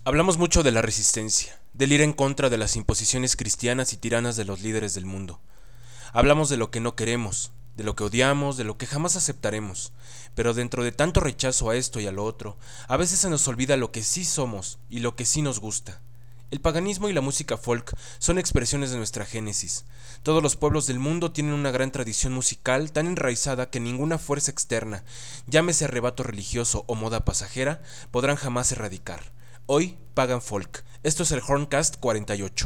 Hablamos mucho de la resistencia, del ir en contra de las imposiciones cristianas y tiranas de los líderes del mundo. Hablamos de lo que no queremos, de lo que odiamos, de lo que jamás aceptaremos, pero dentro de tanto rechazo a esto y a lo otro, a veces se nos olvida lo que sí somos y lo que sí nos gusta. El paganismo y la música folk son expresiones de nuestra génesis. Todos los pueblos del mundo tienen una gran tradición musical tan enraizada que ninguna fuerza externa, llámese arrebato religioso o moda pasajera, podrán jamás erradicar. Hoy, Pagan Folk. Esto es el Horncast 48.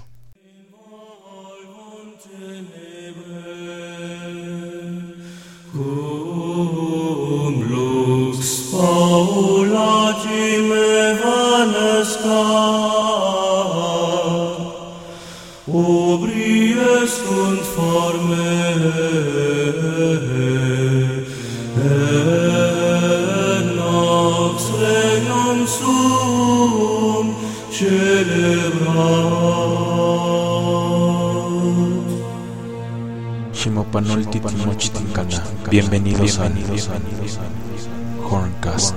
Cum lux paulagime vanescat, obries sunt forme, et nox regnum suum celebrat. Shimopanoltitimochitincana. Bienvenidos a Horncast.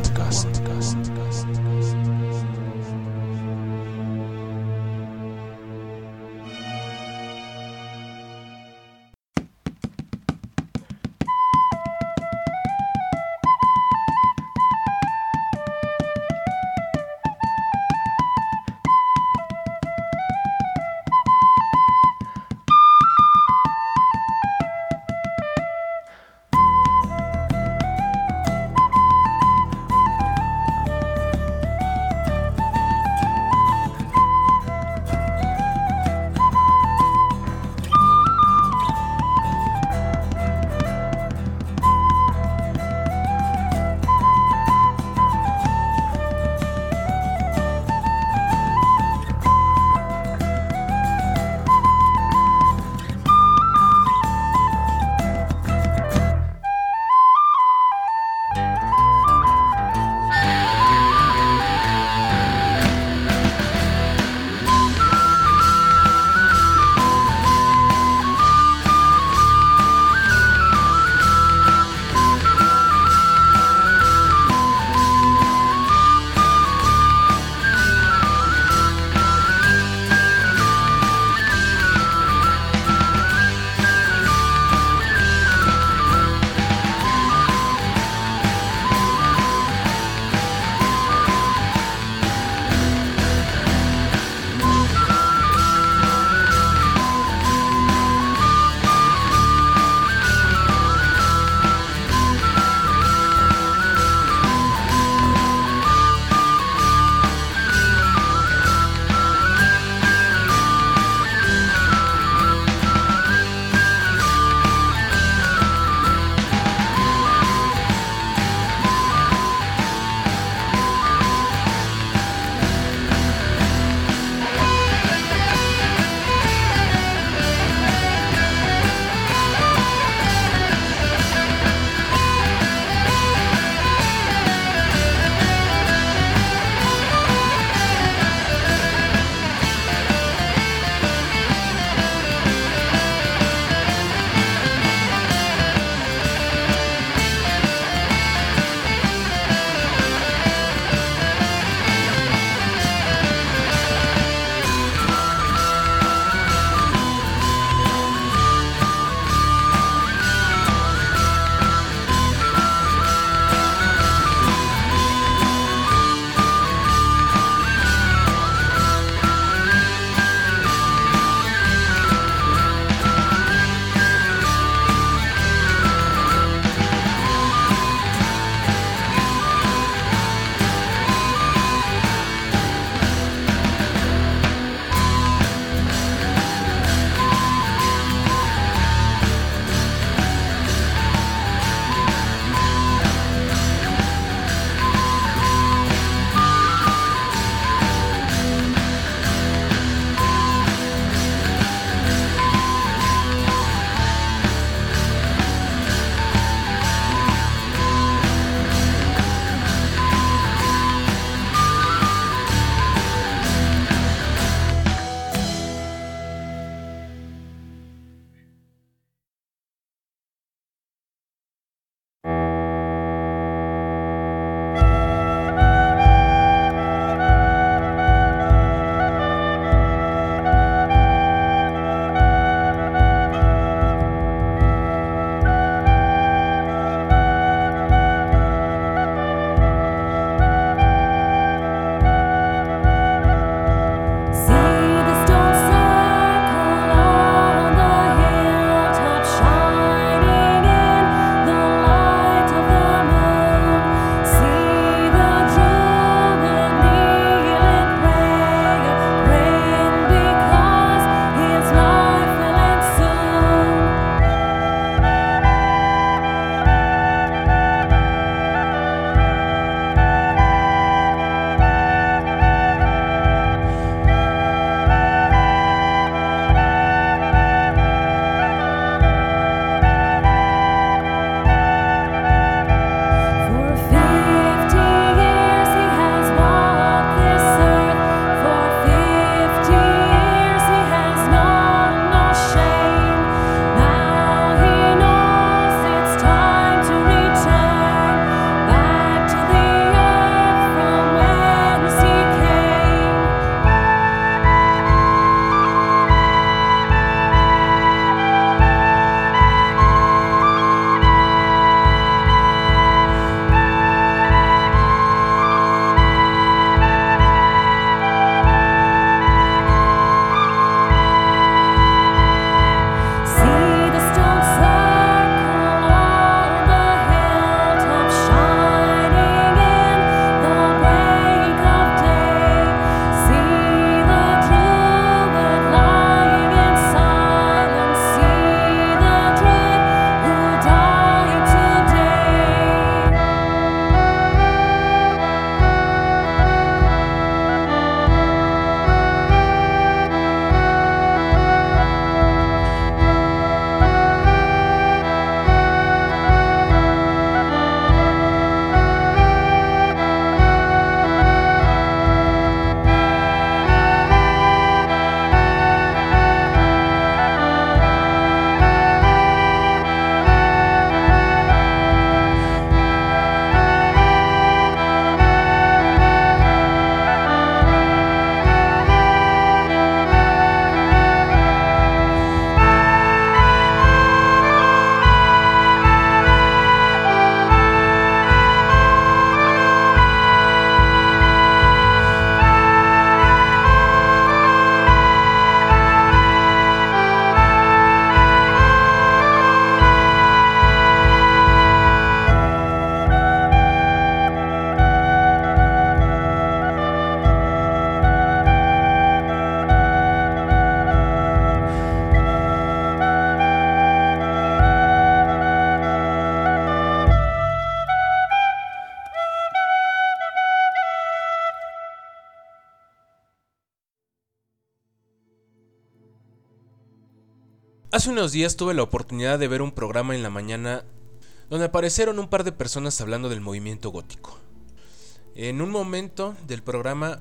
Hace unos días tuve la oportunidad de ver un programa en la mañana donde aparecieron un par de personas hablando del movimiento gótico. En un momento del programa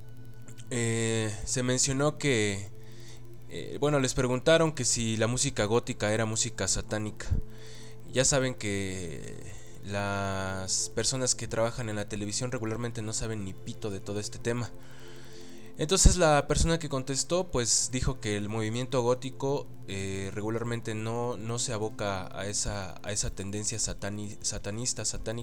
se mencionó que, les preguntaron que si la música gótica era música satánica. Ya saben que las personas que trabajan en la televisión regularmente no saben ni pito de todo este tema. Entonces la persona que contestó pues dijo que el movimiento gótico regularmente no se aboca a esa tendencia satánica.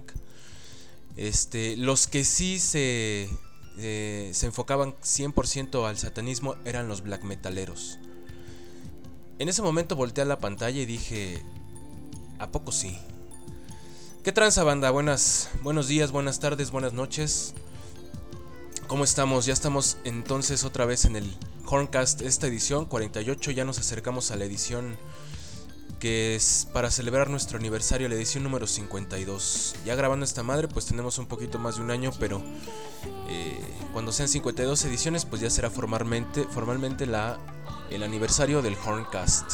Los que sí se enfocaban 100% al satanismo eran los black metaleros. En ese momento volteé a la pantalla y dije, ¿a poco sí? ¿Qué tranza, banda? Buenos días, buenas tardes, buenas noches. ¿Cómo estamos? Ya estamos entonces otra vez en el Horncast, esta edición 48. Ya nos acercamos a la edición que es para celebrar nuestro aniversario, la edición número 52. Ya grabando esta madre pues tenemos un poquito más de un año, pero cuando sean 52 ediciones pues ya será formalmente el aniversario del Horncast.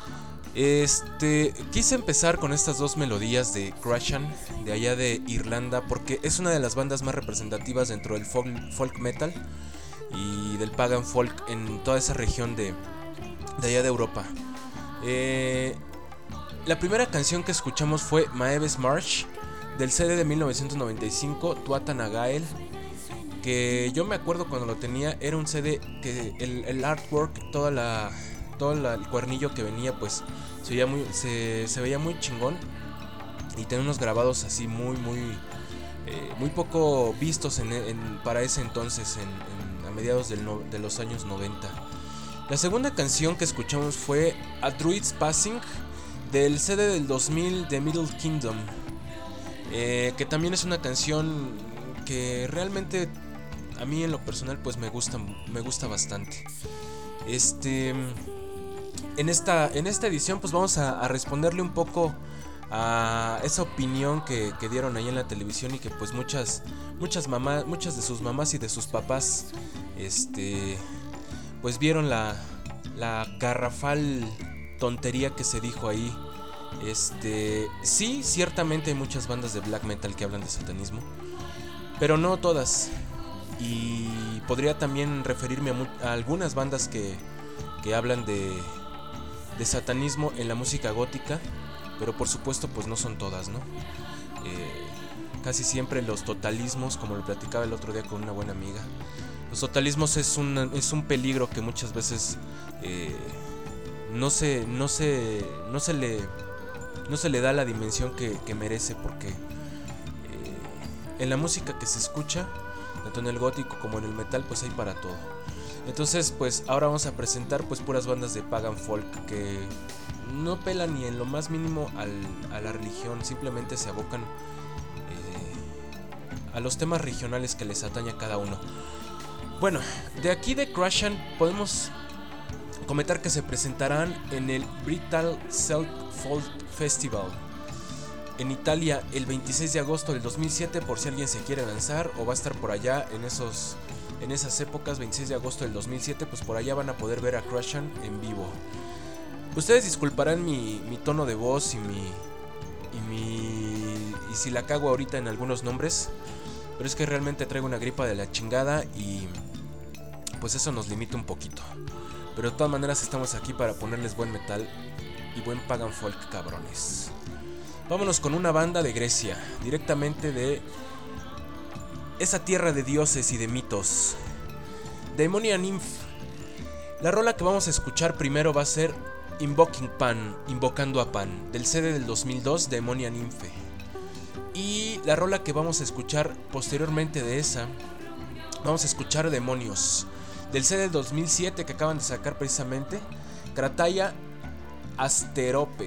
Quise empezar con estas dos melodías de Crushan, de allá de Irlanda, porque es una de las bandas más representativas dentro del folk metal y del pagan folk en toda esa región de allá de Europa. La primera canción que escuchamos fue Maeve's March, del CD de 1995, Tuatha Dé Gael, que yo me acuerdo cuando lo tenía, era un CD que el artwork, todo el cuernillo que venía pues se veía muy chingón y tenía unos grabados así muy poco vistos para ese entonces, a mediados de los años 90. La segunda canción que escuchamos fue A Druid's Passing, del CD del 2000 de Middle Kingdom, que también es una canción que realmente a mí en lo personal pues me gusta bastante. En esta edición pues vamos a responderle un poco a esa opinión que dieron ahí en la televisión y que pues muchas de sus mamás y de sus papás pues vieron la garrafal tontería que se dijo ahí. Sí, ciertamente hay muchas bandas de black metal que hablan de satanismo, pero no todas. Y podría también referirme a algunas bandas que hablan de satanismo en la música gótica, pero por supuesto pues no son todas, ¿no? Casi siempre los totalismos, como lo platicaba el otro día con una buena amiga, los totalismos es un peligro que muchas veces no se le da la dimensión que merece, porque en la música que se escucha, tanto en el gótico como en el metal, pues hay para todo. Entonces pues ahora vamos a presentar pues puras bandas de pagan folk que no pelan ni en lo más mínimo a la religión, simplemente se abocan a los temas regionales que les atañe a cada uno. Bueno, de aquí de Crushan podemos comentar que se presentarán en el Brital Celtic Folk Festival en Italia el 26 de agosto del 2007, por si alguien se quiere lanzar o va a estar por allá en esas épocas. 26 de agosto del 2007, pues por allá van a poder ver a Crushan en vivo. Ustedes disculparán mi tono de voz y si la cago ahorita en algunos nombres, pero es que realmente traigo una gripa de la chingada y pues eso nos limita un poquito. Pero de todas maneras estamos aquí para ponerles buen metal y buen pagan folk, cabrones. Vámonos con una banda de Grecia, directamente de esa tierra de dioses y de mitos, Daemonia Nymph. La rola que vamos a escuchar primero va a ser Invoking Pan, Invocando a Pan, del CD del 2002, Daemonia Nymph. Y la rola que vamos a escuchar posteriormente de esa, vamos a escuchar Demonios, del CD del 2007 que acaban de sacar precisamente, Krataya Asterope.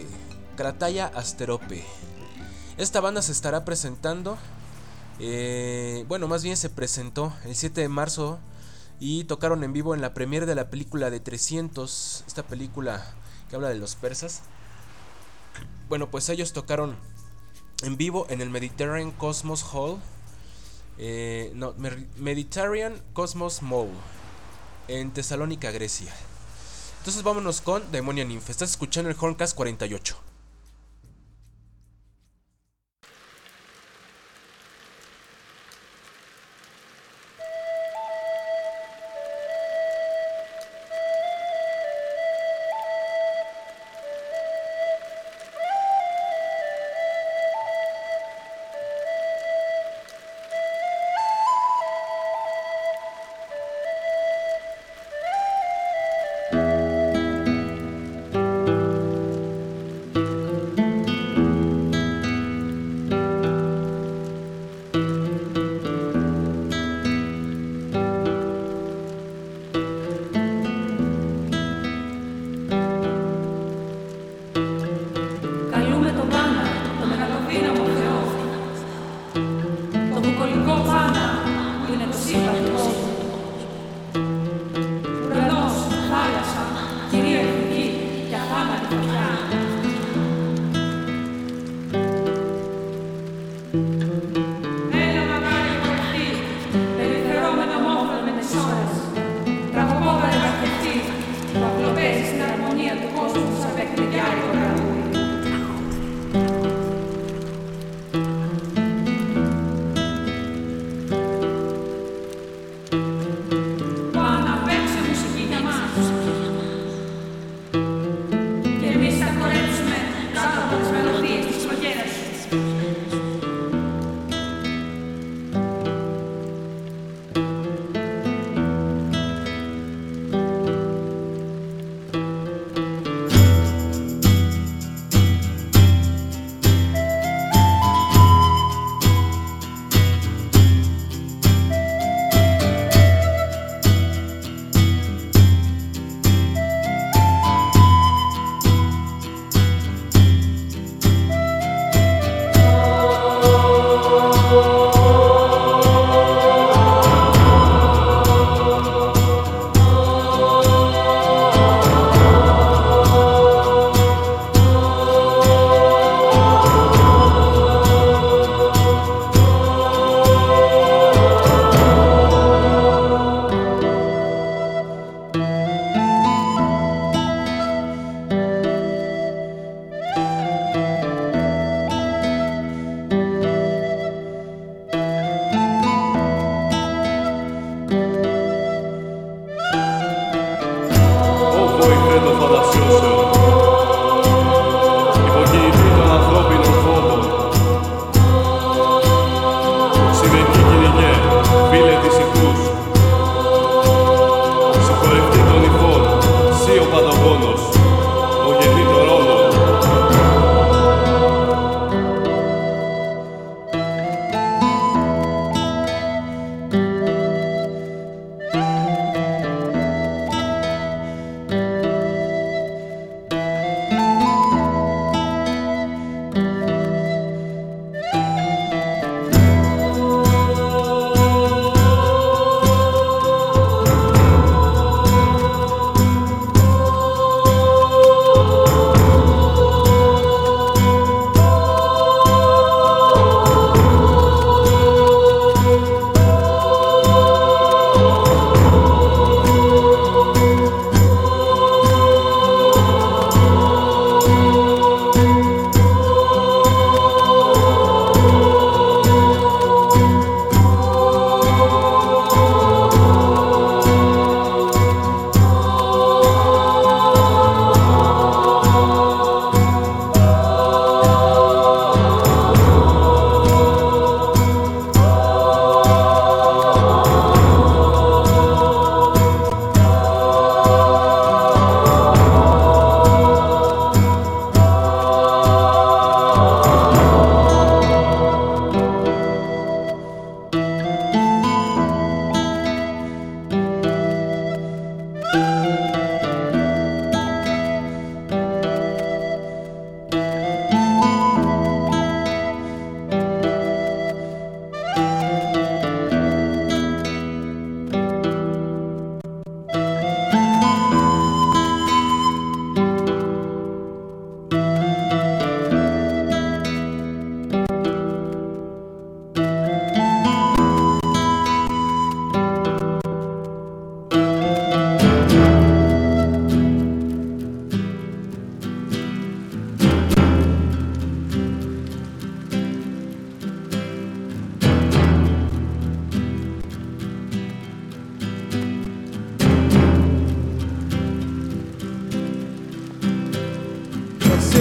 Esta banda se estará presentando, más bien se presentó el 7 de marzo y tocaron en vivo en la premiere de la película de 300, esta película que habla de los persas. Bueno, pues ellos tocaron en vivo en el Mediterranean Cosmos Hall, Mediterranean Cosmos Mall, en Tesalónica, Grecia. Entonces vámonos con Demonia Ninfa. Estás escuchando el Horncast 48.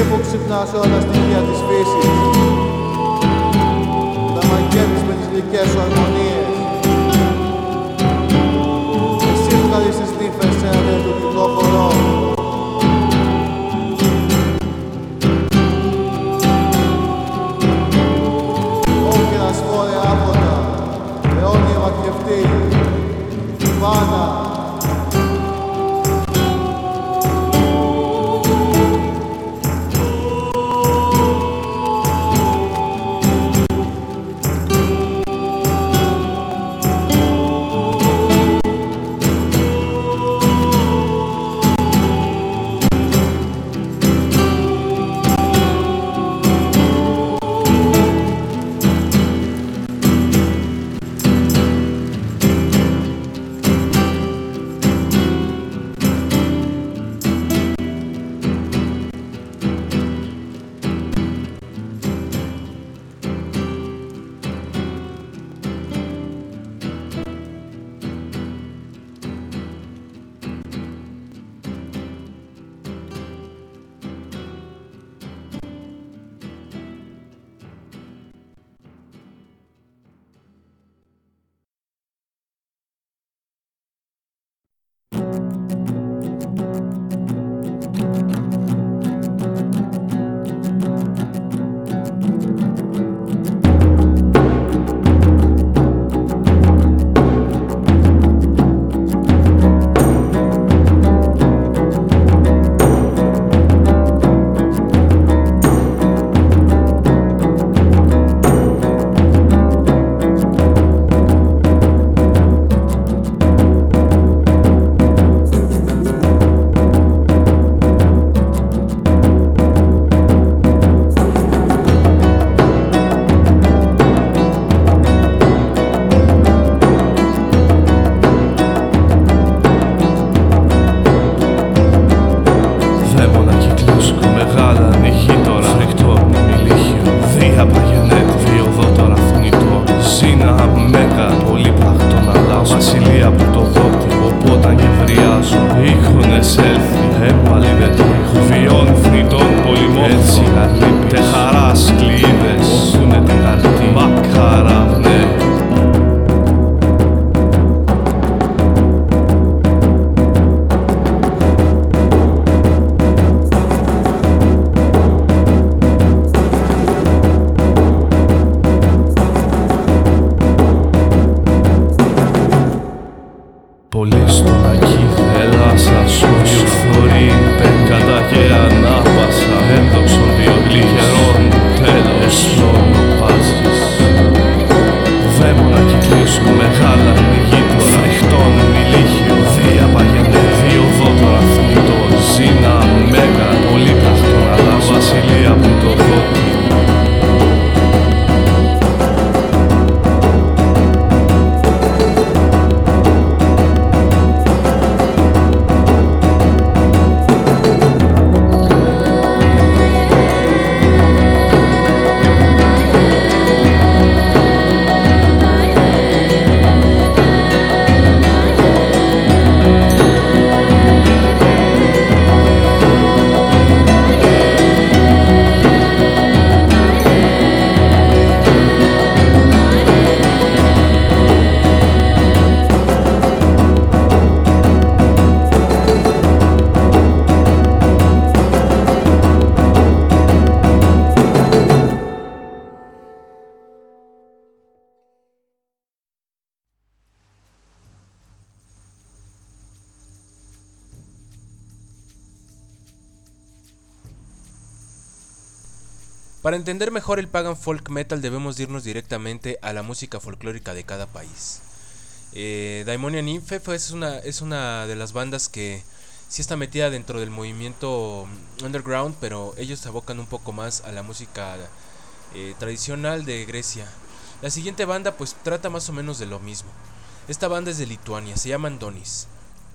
που ξυπνάς όλα τα στοιχεία της φύσης. Τα μαγεύεις με τις γλυκές σου αρμονίες. Εσύ βγάλεις τις νύφες σε ένα διαλειτουργικό χορό. Όχι να σφόρε άποτα, αιώνια βαθιευτή, Βάνα. Para entender mejor el pagan folk metal debemos irnos directamente a la música folclórica de cada país. Daimonian Nymphe es una de las bandas que sí está metida dentro del movimiento underground, pero ellos se abocan un poco más a la música tradicional de Grecia. La siguiente banda pues trata más o menos de lo mismo. Esta banda es de Lituania, se llaman Donis.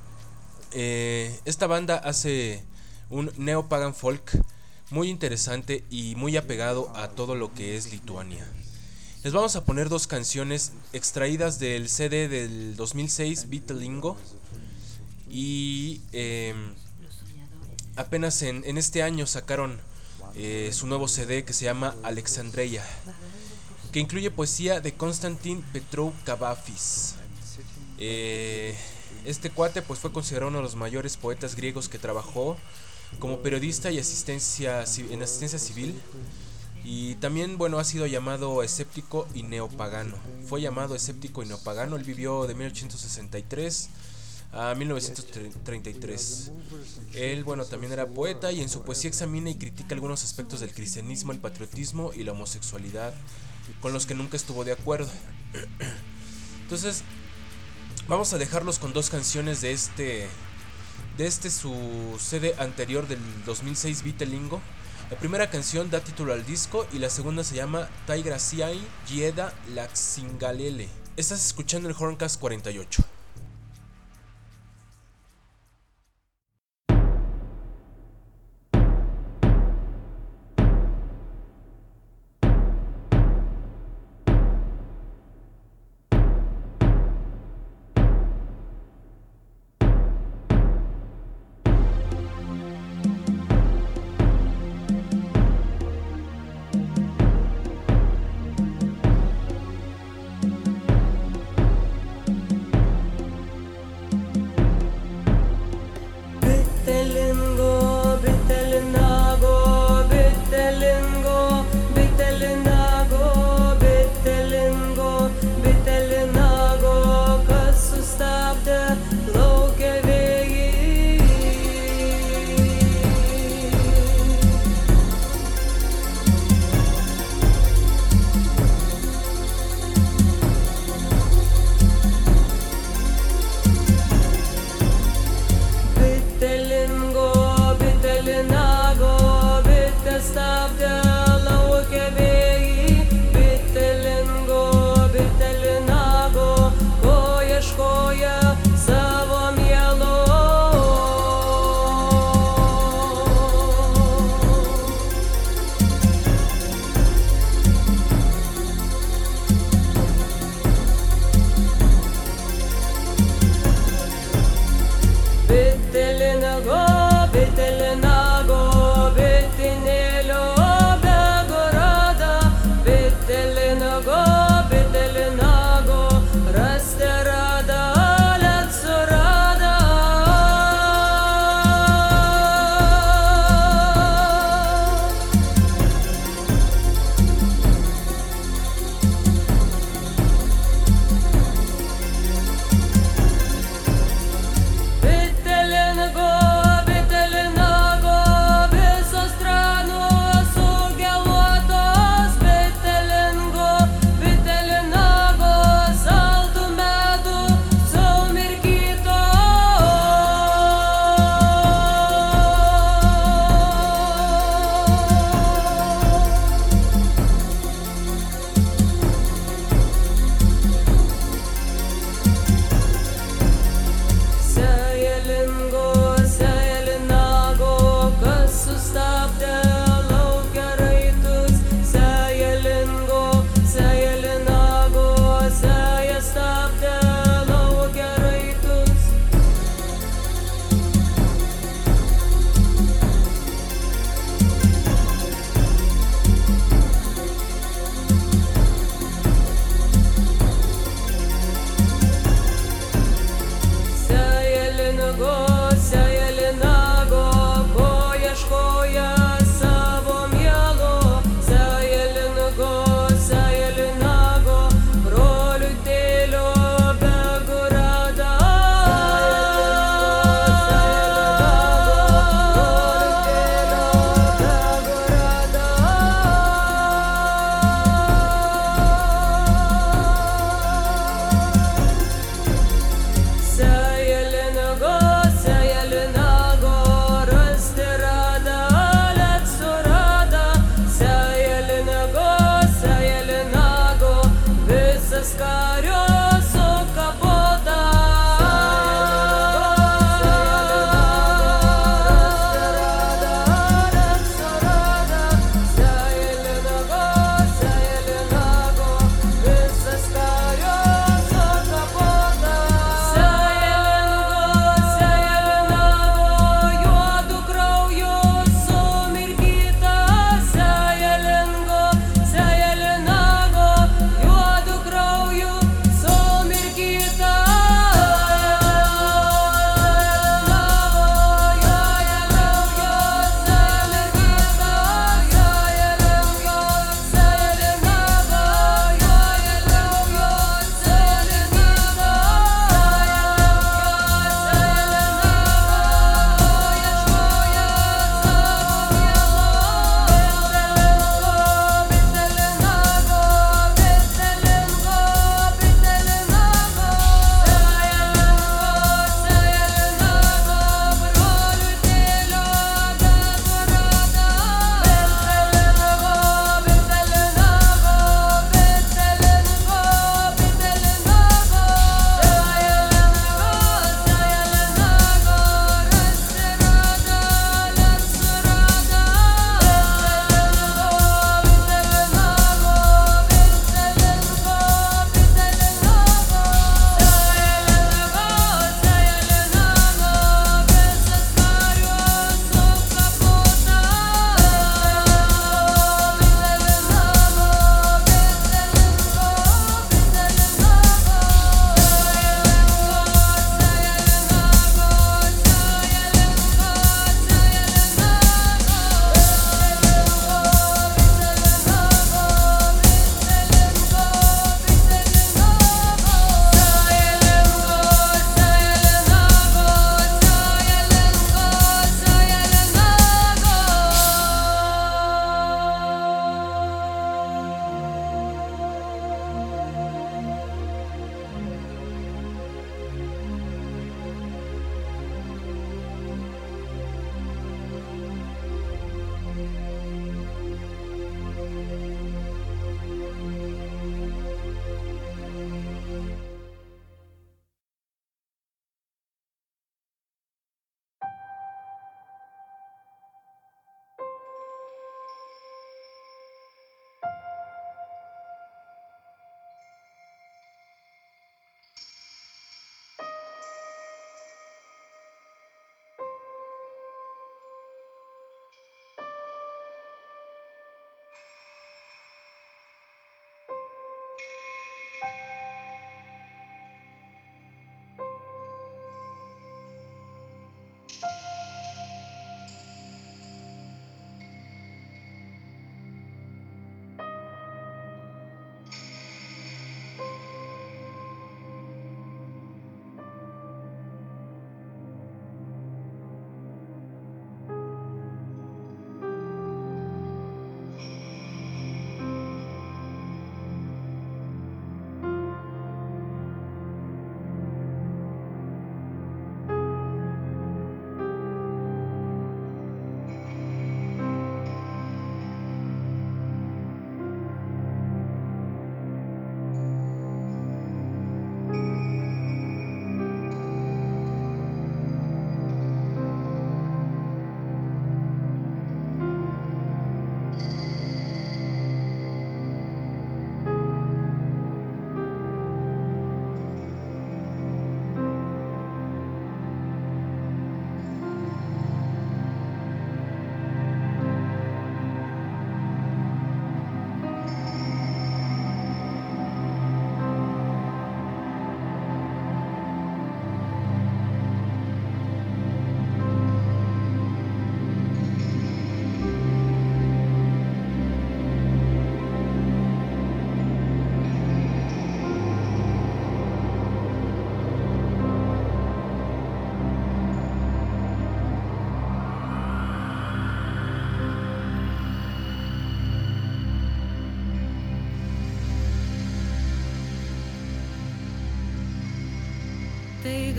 Esta banda hace un neo-pagan folk muy interesante y muy apegado a todo lo que es Lituania. Les vamos a poner dos canciones extraídas del CD del 2006, Vitalingo, y apenas en este año sacaron su nuevo CD que se llama Alexandreia, que incluye poesía de Konstantin Petrov Kavafis. Este cuate pues fue considerado uno de los mayores poetas griegos que trabajó como periodista y en asistencia civil. Y también, bueno, ha sido llamado escéptico y neopagano. Fue llamado escéptico y neopagano. Él vivió de 1863 a 1933. Él, bueno, también era poeta y en su poesía examina y critica algunos aspectos del cristianismo, el patriotismo y la homosexualidad, con los que nunca estuvo de acuerdo. Entonces, vamos a dejarlos con dos canciones de su CD anterior del 2006, Vitelingo. La primera canción da título al disco y la segunda se llama Tai Graciai Gieda Laxingalele. Estás escuchando el Horncast 48.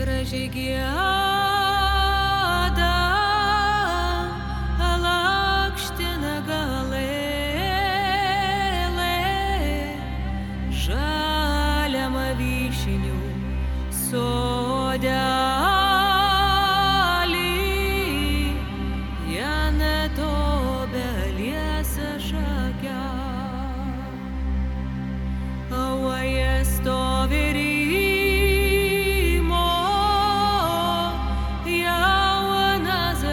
graži gieda, lakština galėlė, žaliam vyšnių sodelį, jane to beliesa šakia, oje stovi Rymo, jaunas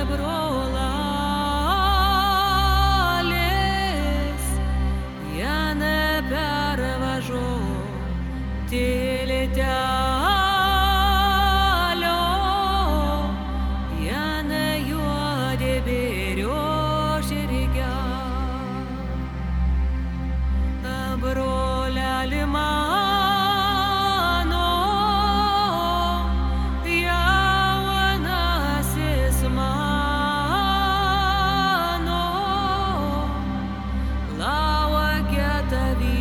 brolalės, jane pervažo tiltelio, jane juodė bėrio žirgia. Broleli mano, jaunasis mano, laukia tavy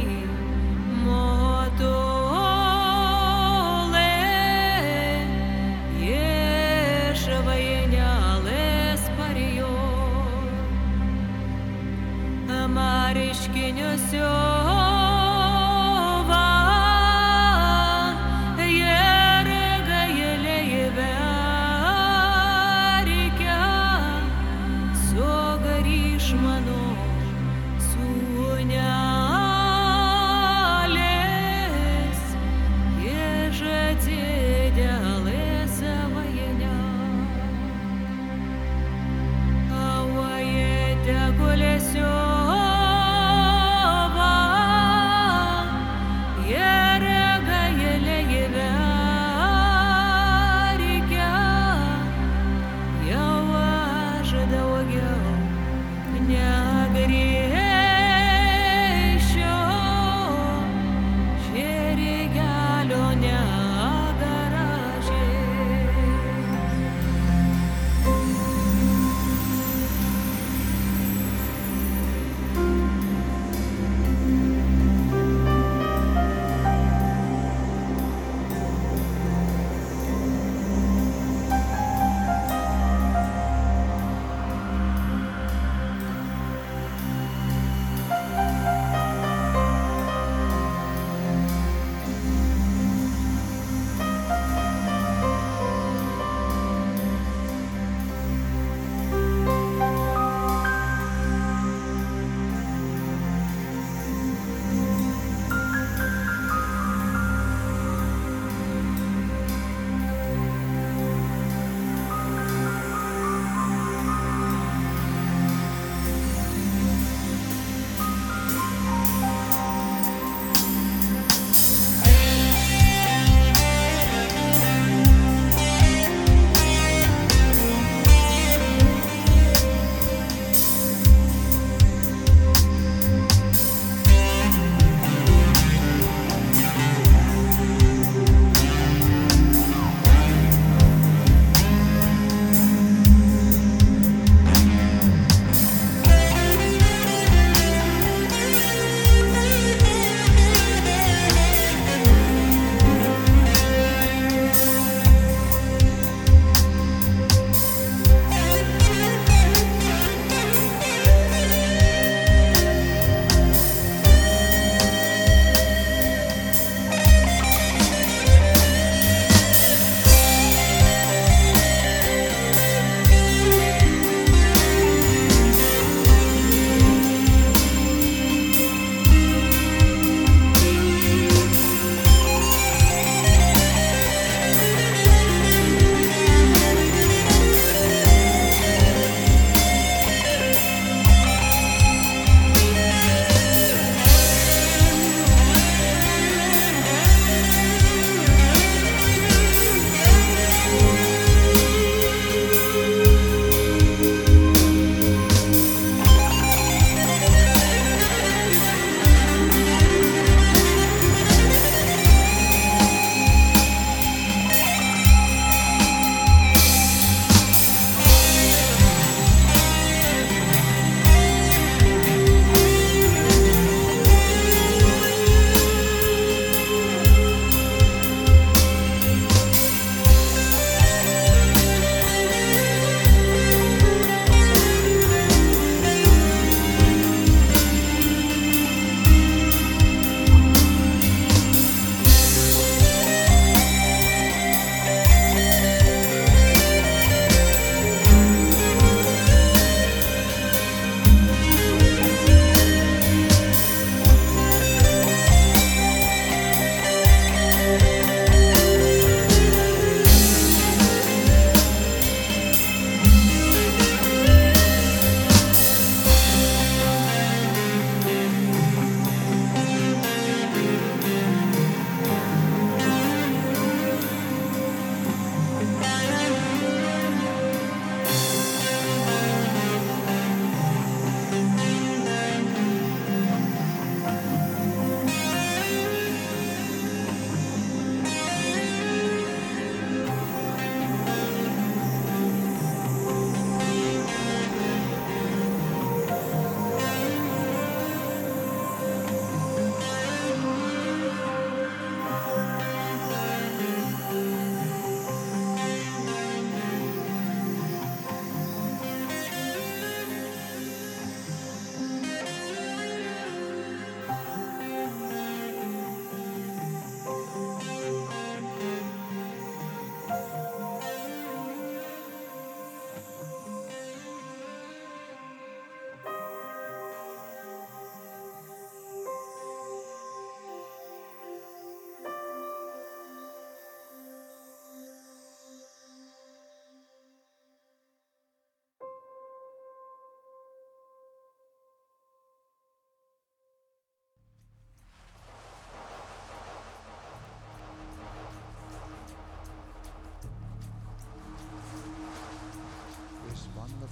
motulė, iš vainelės parijo, mariškiniusiu mano sūnelės, iš atsidelės vajene. Vaje tegulėsiu va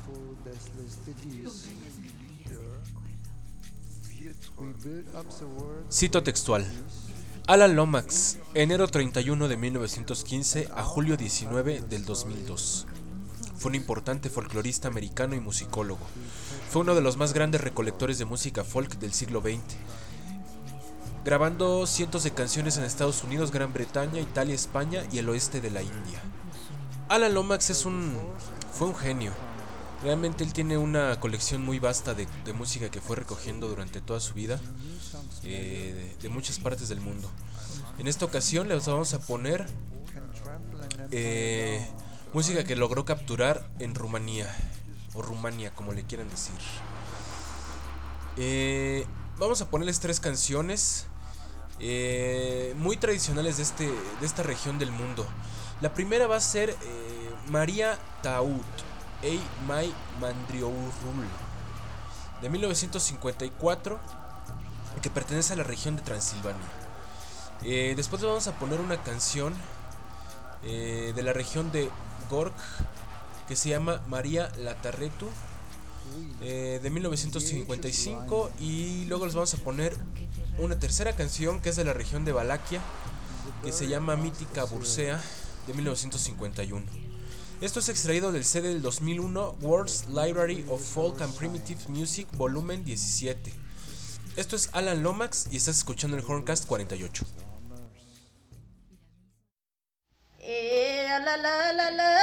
beautiful, deathless cities. We build up the world. Cito textual. Alan Lomax, enero 31 de 1915 a julio 19 del 2002. Fue un importante folclorista americano y musicólogo. Fue uno de los más grandes recolectores de música folk del siglo XX, grabando cientos de canciones en Estados Unidos, Gran Bretaña, Italia, España y el oeste de la India. Alan Lomax fue un genio. Realmente él tiene una colección muy vasta de música que fue recogiendo durante toda su vida, de muchas partes del mundo. En esta ocasión les vamos a poner música que logró capturar en Rumanía, o Rumania, como le quieran decir. Vamos a ponerles 3 canciones muy tradicionales de esta región del mundo. La primera va a ser Maria Taut, Ei Mai Mandriorul, de 1954, que pertenece a la región de Transilvania. Después le vamos a poner una canción de la región de Gorj, que se llama Maria Latarretu, de 1955, y luego les vamos a poner una tercera canción que es de la región de Valaquia, que se llama Mítica Bursea, de 1951. Esto es extraído del CD del 2001, World's Library of Folk and Primitive Music, volumen 17. Esto es Alan Lomax y estás escuchando el Horncast 48. La la la la.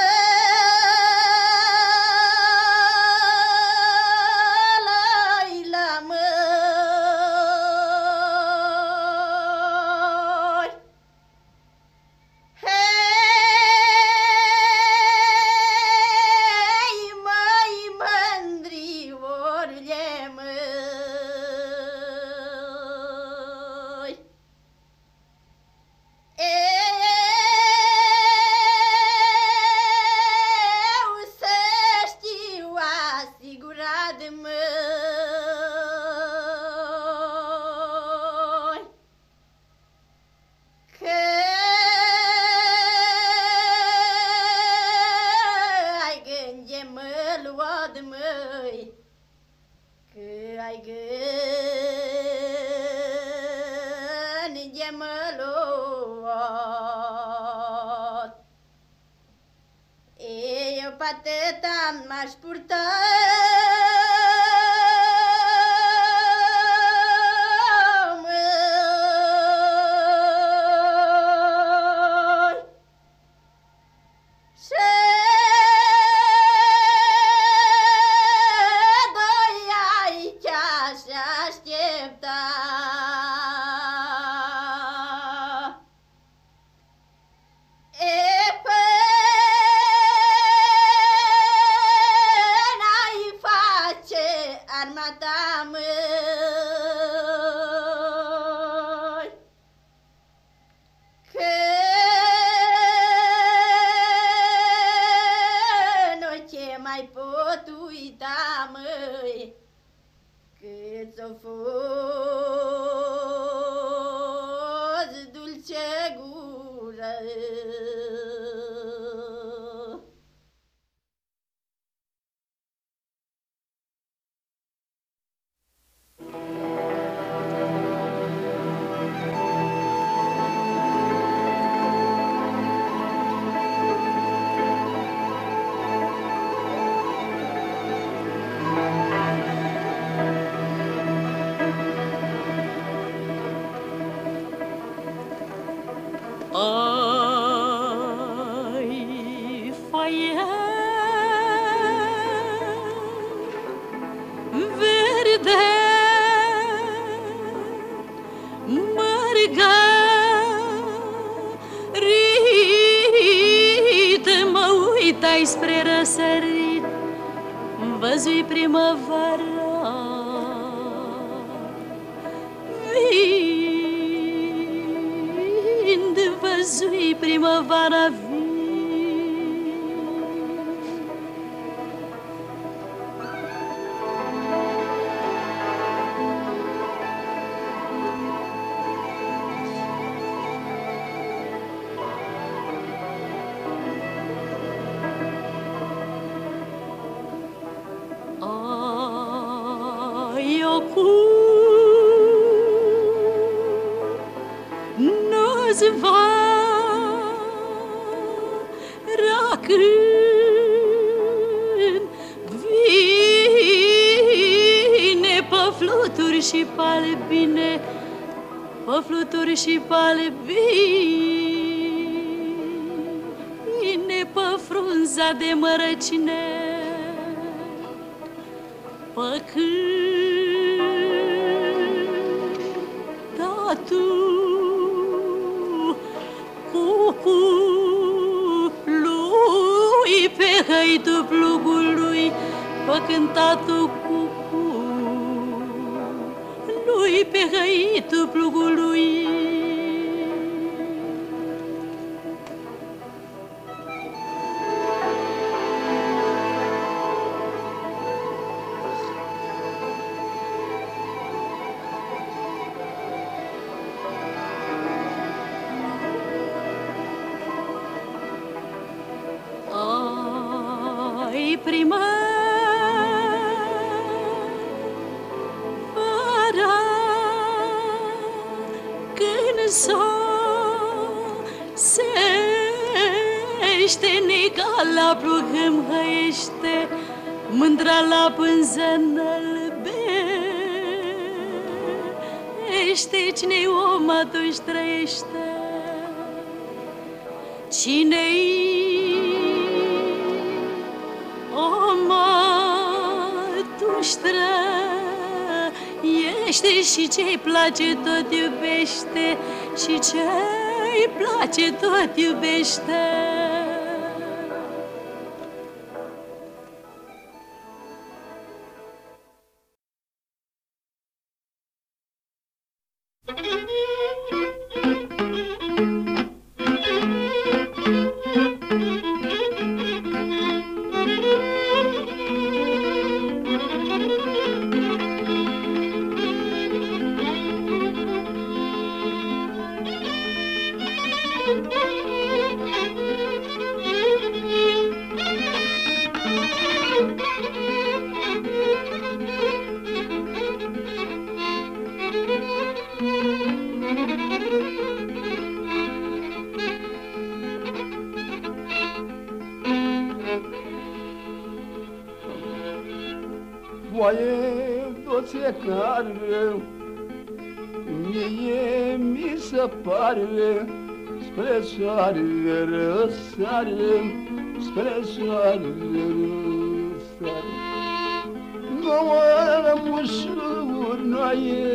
Pateta m-aș purta cât-o fost dulce gură. Ai, foaie verde, mărgărită, mă uitai spre răsărit, văzui primăvara. Văzui primăvara vin. năzvara când vine pe fluturi și pe albine, pe fluturi și pe albine, pe frunza de mărăcine, pe cântatul cucului, pe hăitul plugului, pe cântatul cucului, pe hăitul plugului. Ai primăvara când sosește, negala plugăm hăiește, mândra la pânză înălbește. Cine-i om atunci trăiește, cine-i om atunci trăiește, și ce-i place tot iubește, și ce-i place tot iubește. Foaie doțe care mie mi se pare, spre soare răsare, spre soare răsare. Nouă mușuri noaie,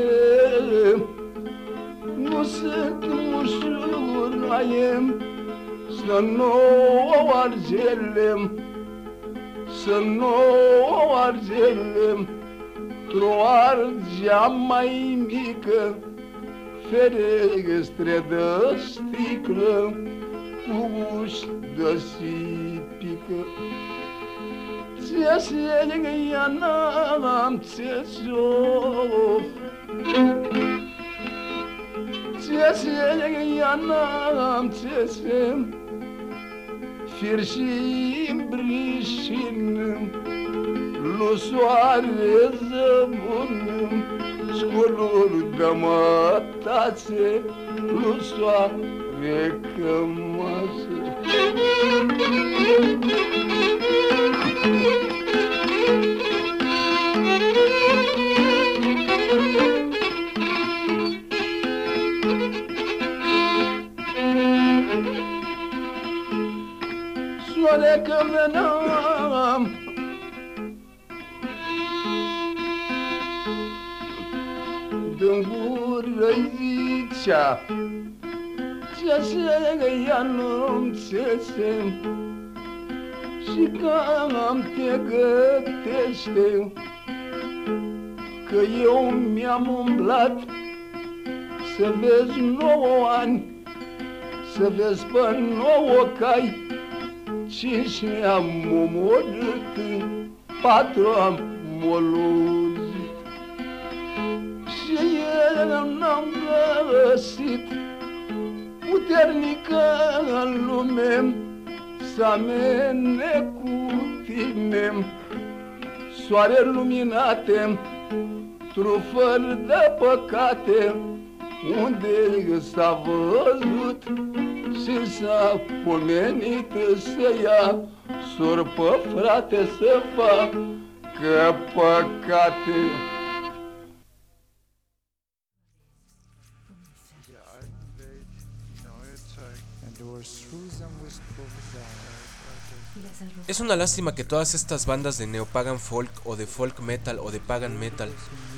nu sunt mușuri noaie, să nouă argele, să nouă argele, într-o argea mai mică, ferestre de sticlă, cu uși de sipică. Ți-e n-am ți-e-sof, ți-e n-am ți-e-sem, fir și brișin, lu soare zăbun, sculul de mătațe, lu soare cămășe. Soare cămănam, din gură-i zicea, ce-se ea nu-mi țese, și cam te gătește, că eu mi-am umblat să vezi 9 ani, să vezi pe 9 cai, 5 mi-am omorât, 4 am moluzit. Și eu n-am găsit puternică în lume să amene cu tine. Soare luminate, nostru fără de păcate, unde s-a văzut și s-a pomenit să ia surpă, frate, să facă păcate. Es una lástima que todas estas bandas de neopagan folk o de folk metal o de pagan metal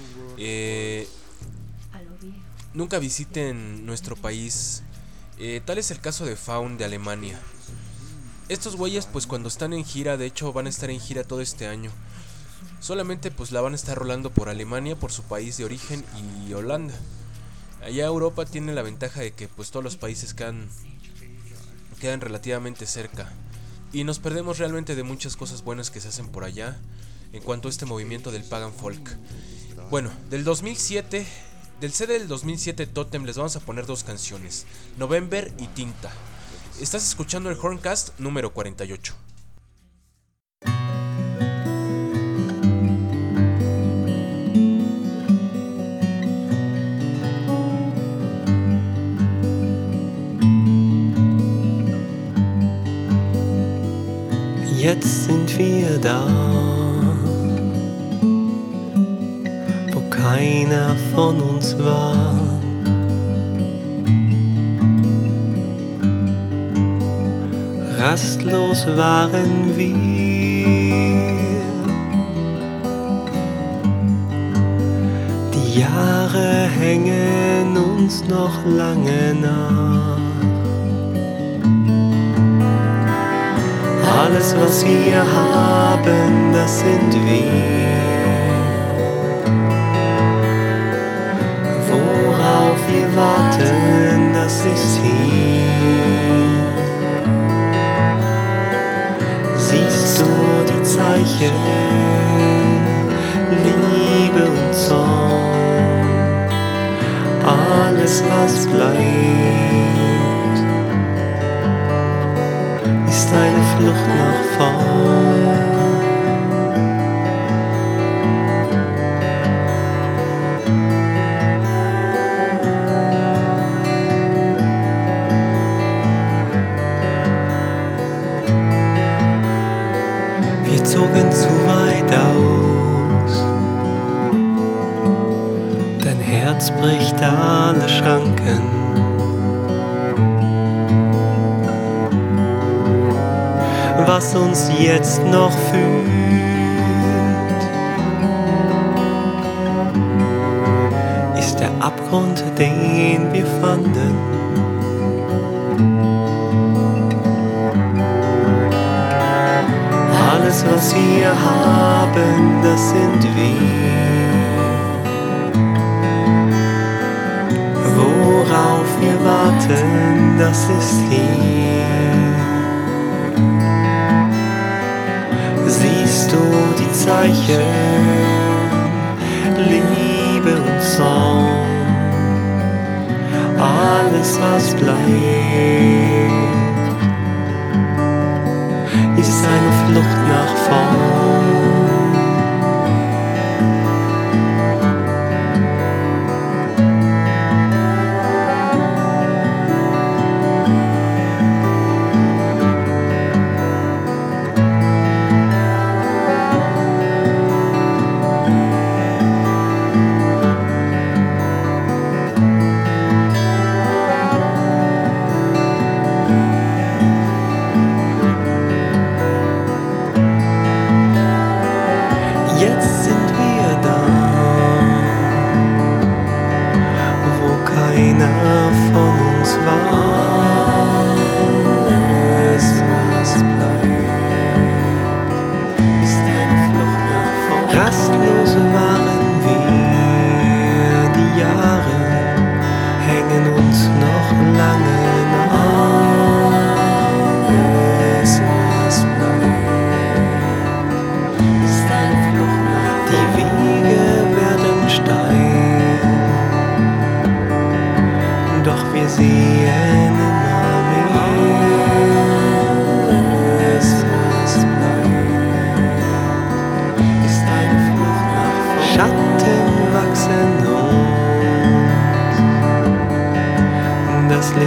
nunca visiten nuestro país. Tal es el caso de Faun de Alemania. Estos güeyes pues cuando están en gira, de hecho van a estar en gira todo este año. Solamente pues la van a estar rolando por Alemania, por su país de origen, y Holanda. Allá Europa tiene la ventaja de que pues todos los países quedan relativamente cerca. Y nos perdemos realmente de muchas cosas buenas que se hacen por allá en cuanto a este movimiento del pagan folk. Bueno, del 2007, del CD del 2007 Totem, les vamos a poner dos canciones, November y Tinta. Estás escuchando el Horncast número 48. Jetzt sind wir da, wo keiner von uns war. Rastlos waren wir, die Jahre hängen uns noch lange nach. Alles, was wir haben, das sind wir. Worauf wir warten, das ist hier. Siehst du die Zeichen, Liebe und Zorn, alles, was bleibt, ist eine Flucht nach vorn. Wir zogen zu weit aus, dein Herz bricht alle Schranken. Was uns jetzt noch fühlt, ist der Abgrund, den wir fanden. Alles, was wir haben, das sind wir. Worauf wir warten, das ist hier. Siehst du die Zeichen, Liebe und Zorn, alles was bleibt, ist eine Flucht nach vorn.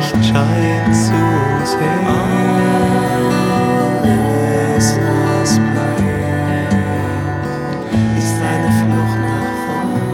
Licht scheint zu uns her. Alles, was bleibt, ist eine Flucht nach vorn.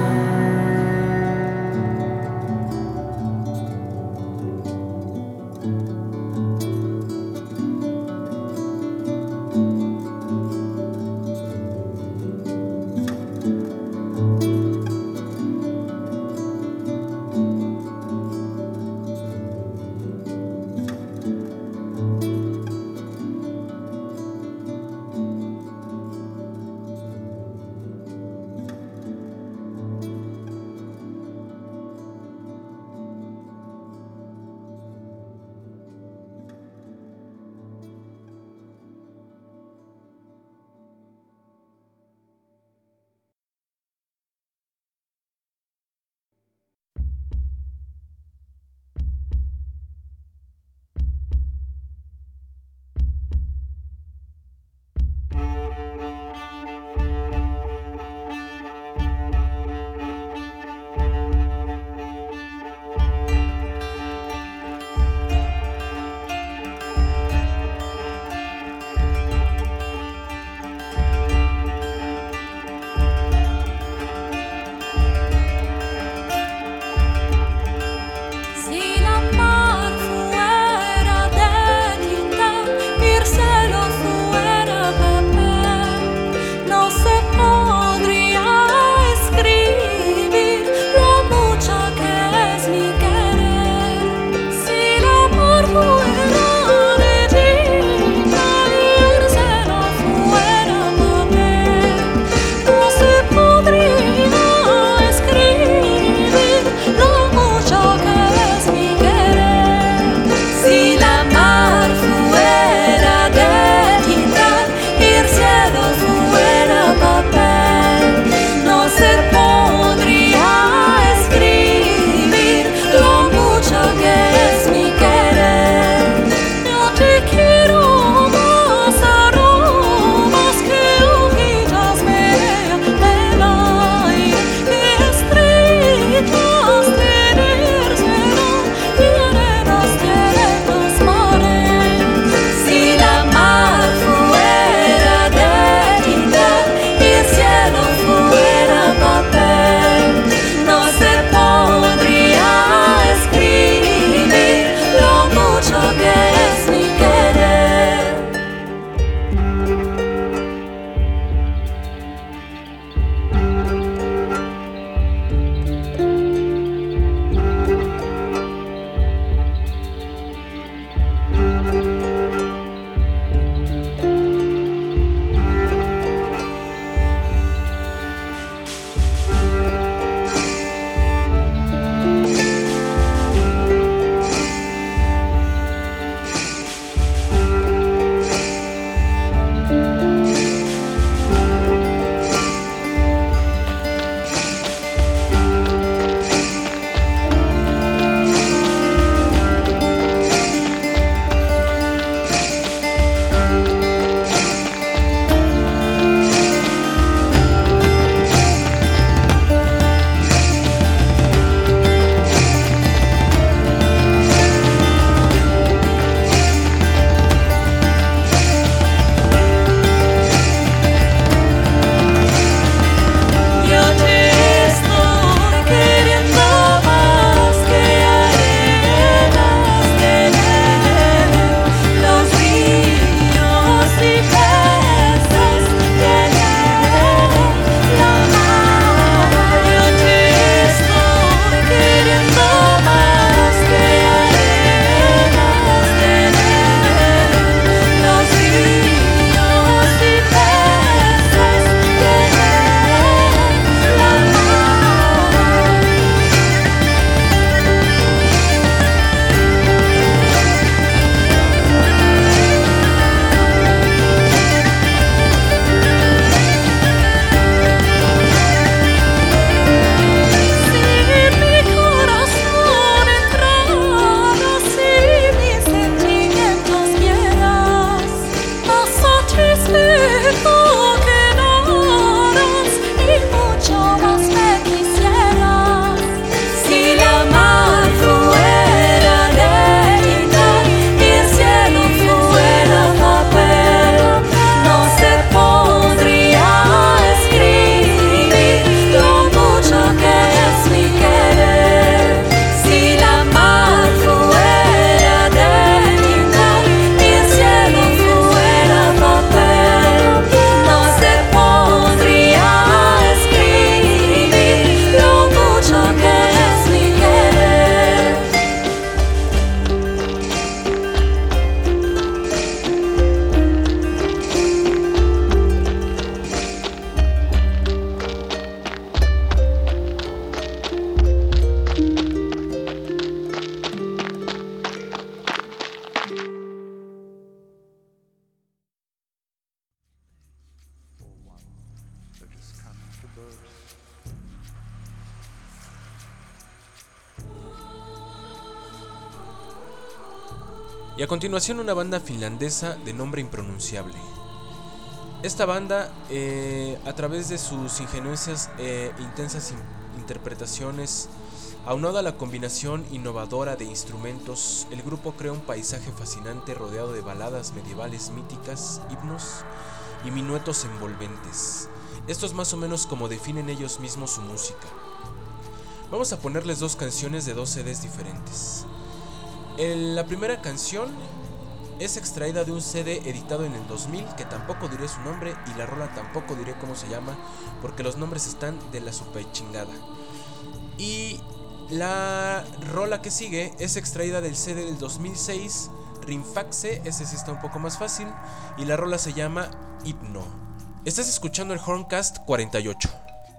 Y a continuación una banda finlandesa de nombre impronunciable. Esta banda, a través de sus ingeniosas e intensas interpretaciones, aunada a la combinación innovadora de instrumentos, el grupo crea un paisaje fascinante rodeado de baladas medievales míticas, himnos y minuetos envolventes. Esto es más o menos como definen ellos mismos su música. Vamos a ponerles 2 canciones de 2 CDs diferentes. La primera canción es extraída de un CD editado en el 2000, que tampoco diré su nombre, y la rola tampoco diré cómo se llama, porque los nombres están de la super chingada. Y la rola que sigue es extraída del CD del 2006, Rimfaxe, ese sí está un poco más fácil, y la rola se llama Hipno. Estás escuchando el Horncast 48.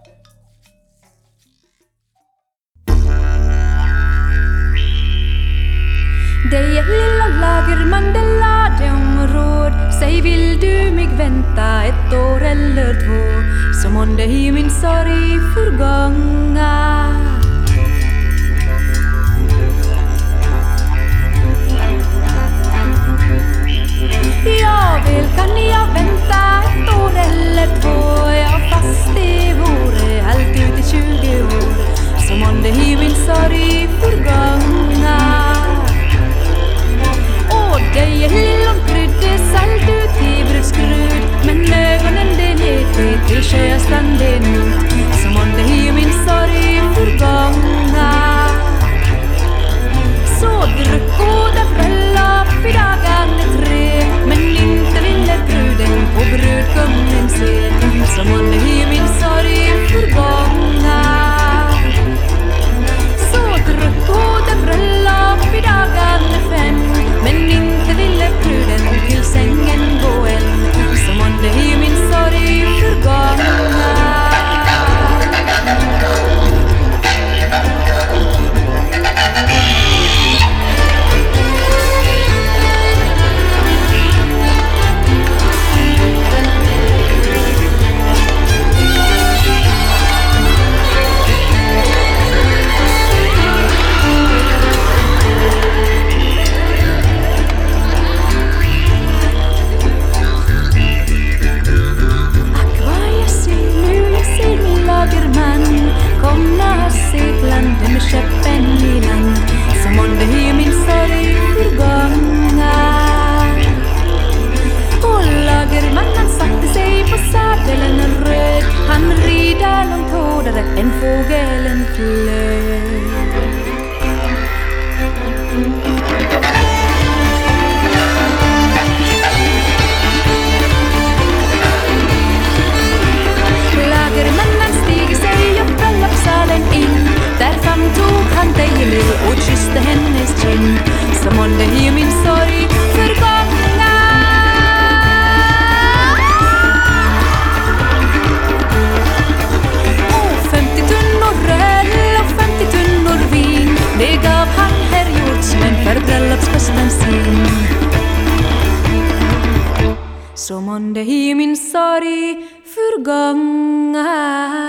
Det lilla lagerman, det lärde om råd. Säg, vill du mig vänta 1 år eller 2, som om det i min sorg förgånga. Jag vill, kan jag vänta 1 år eller 2, ja, fast det vore allt ut i 20 år, som om det i min sorg förgånga. Det är lillomkrydde, salt ut i bruksgrud, men ögonen det leder till sjöstranden ut, som om det är min sorg förgångna. Så druck goda bröllop i dagarna 3, men inte ville bruden på brudgummen se, som om det är min sorg förgångna. Så druck goda bröllop i dagarna 5, men inte ville bruden till sängen gå än, som om det är min sorg förgångna. Komna seglande med skeppen i land, som om det är min sorg förgångna. Och lagermannen satte sig på sadeln röd, han rida långt hårdare än fågeln flög. Lagermannen stiger sig upp bröllopssalen in, där fram tog han Deile och kysste hennes kind, som om det är min sorg förgångna. Och 50 tunnor öl och 50 tunnor vin, det gav han herr jordsmän för bröllopsfesten sin, som om det är min sorg förgångna.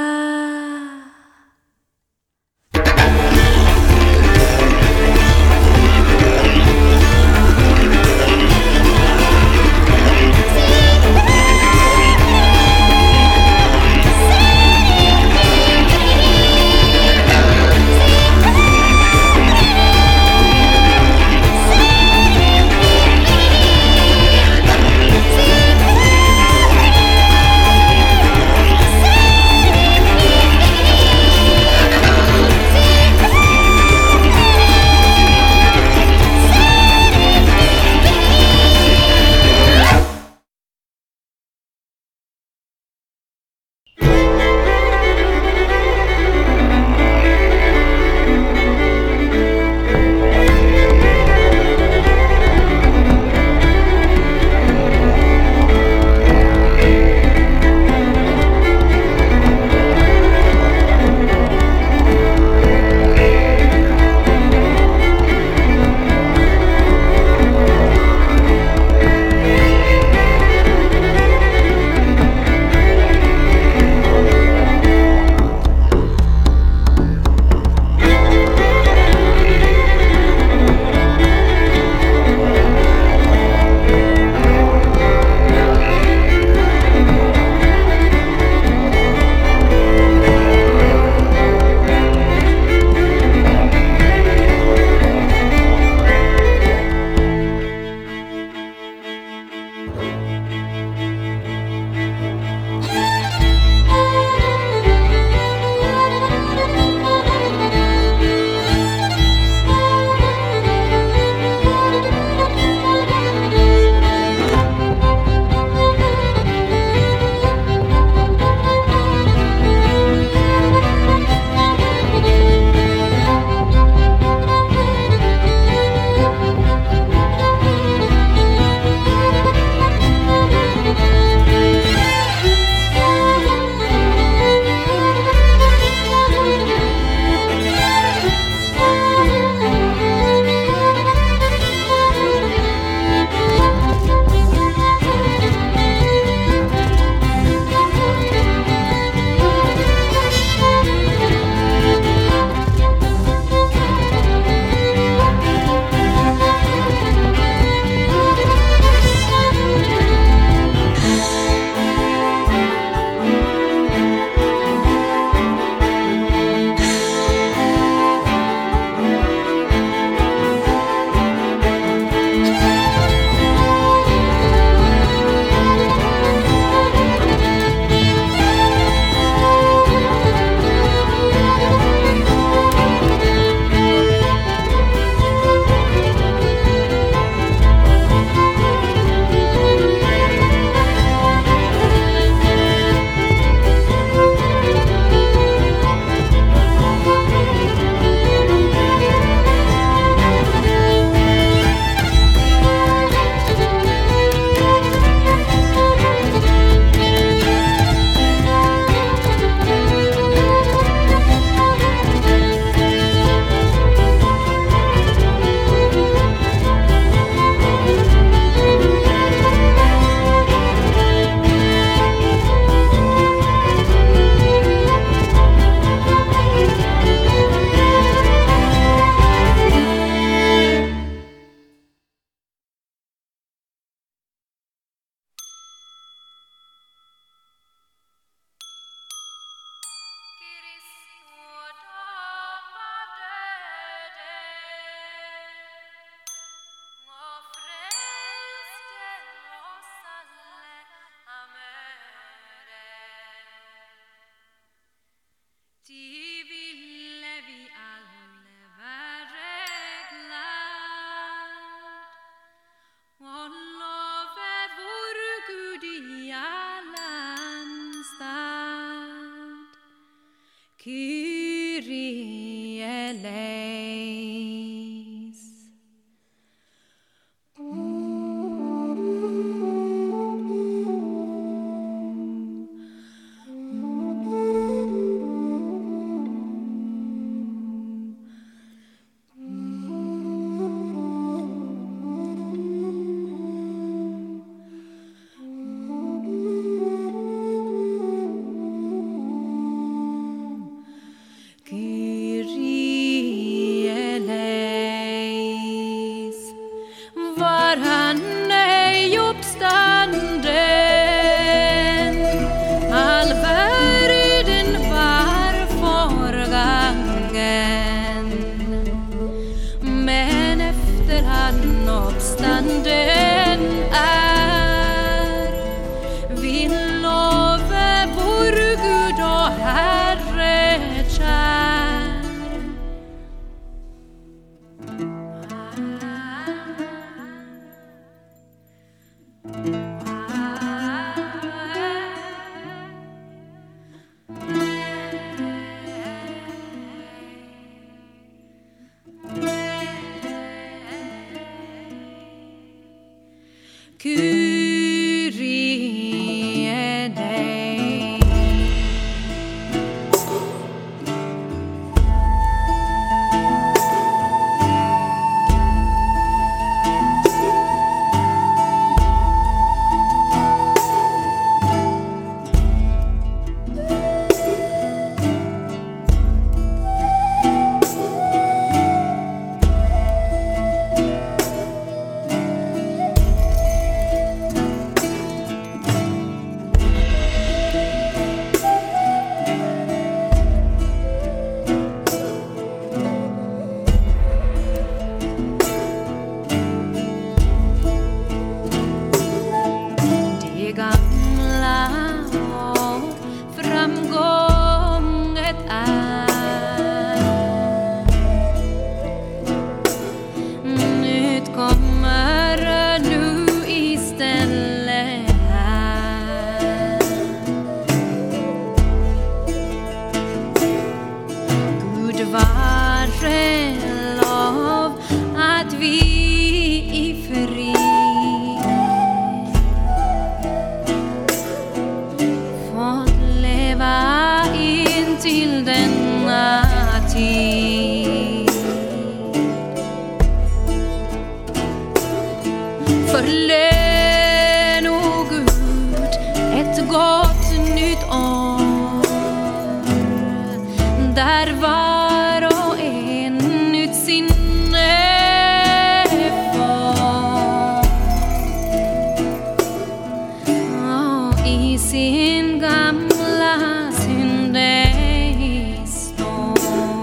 din gamla syndehistorm.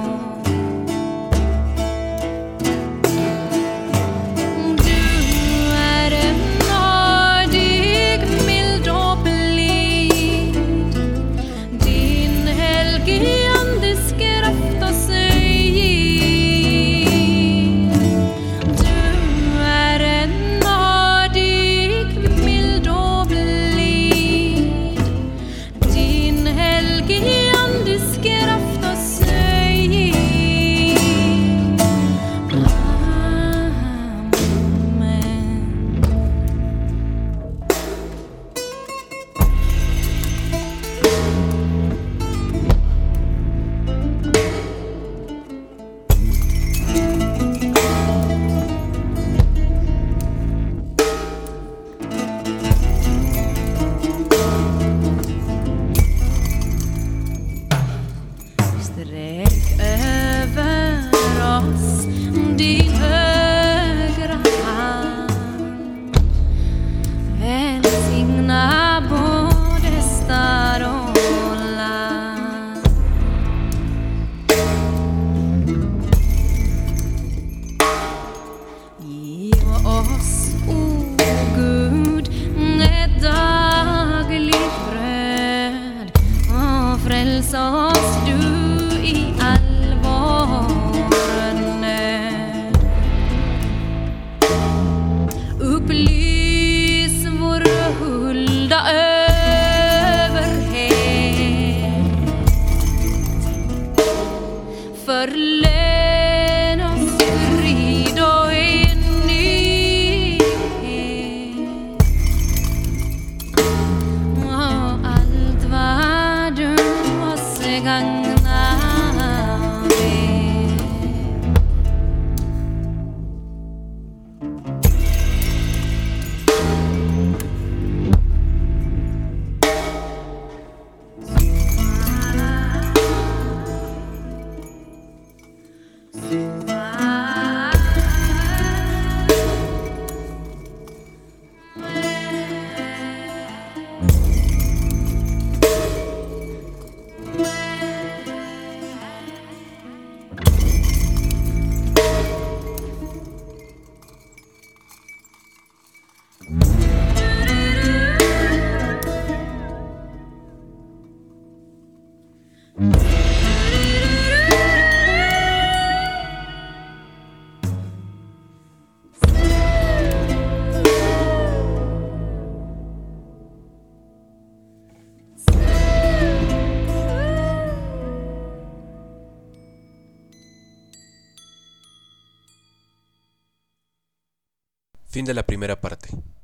Du är en nådig, mild och blid. Din helgiandes kraft och syn. Du är en nådig, mild och blid. Din helgiandes kraft och syn. Amen. Sträck över oss din högra hand. Välsigna både stad och land. Giv oss, o Gud, ett dagligt bröd och fräls oss du i all vår nöd. Upplys vår hulda överhet. Förlön oss frid och enighet. Och allt vad du oss gagnar vid. Fin de la primera parte.